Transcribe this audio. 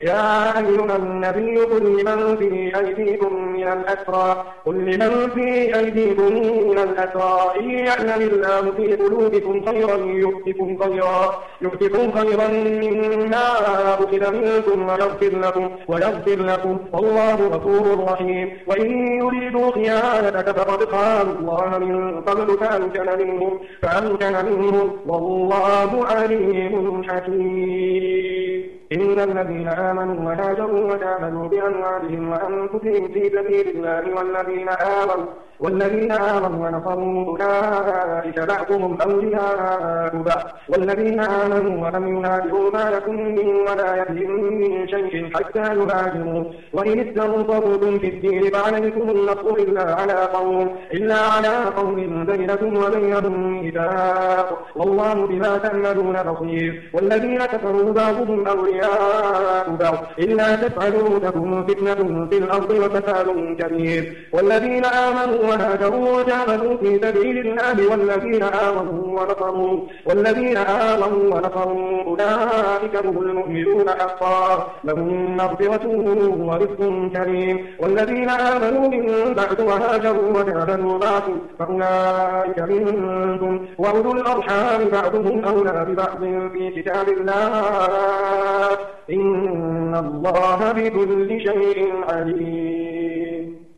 يا أيها النبي قل لمن في أيديكم من الأسرى إن يعلم الله في قلوبكم خيرا يؤتكم خيرا مما أخذ منكم ويغفر لكم والله غفور رحيم وإن يريدوا خيانتك فقد خانوا الله من قبل فأمكن منهم والله عليم حكيم إن الذين آمنوا وهاجروا وجاهدوا بأموالهم وأنفسهم في سبيل الله والذين آمنوا ونصروا أولئك بعضهم أولياء بعض والذين آمنوا ولم يهاجروا ما لكم من ولايتهم من شيء حتى يهاجروا وإن استنصروكم في الدين فعليكم النصر إلا على قوم بينكم وبينهم ميثاق والله بما تعملون بصير والذين كفروا بعضهم أولياء بعض إلا تفعلوا تكن فتنة في الأرض وفساد كبير والذين آمنوا وهاجروا وجاهدوا في سبيل الله والذين آمنوا ونصروا أولئك هم المؤمنون حقا لهم مغفرة ورزق كريم والذين آمنوا من بعد وهاجروا وجاهدوا معكم فأولئك منكم وأولو الأرحام بعضهم أولى ببعض في كتاب الله إن الله بكل شيء عليم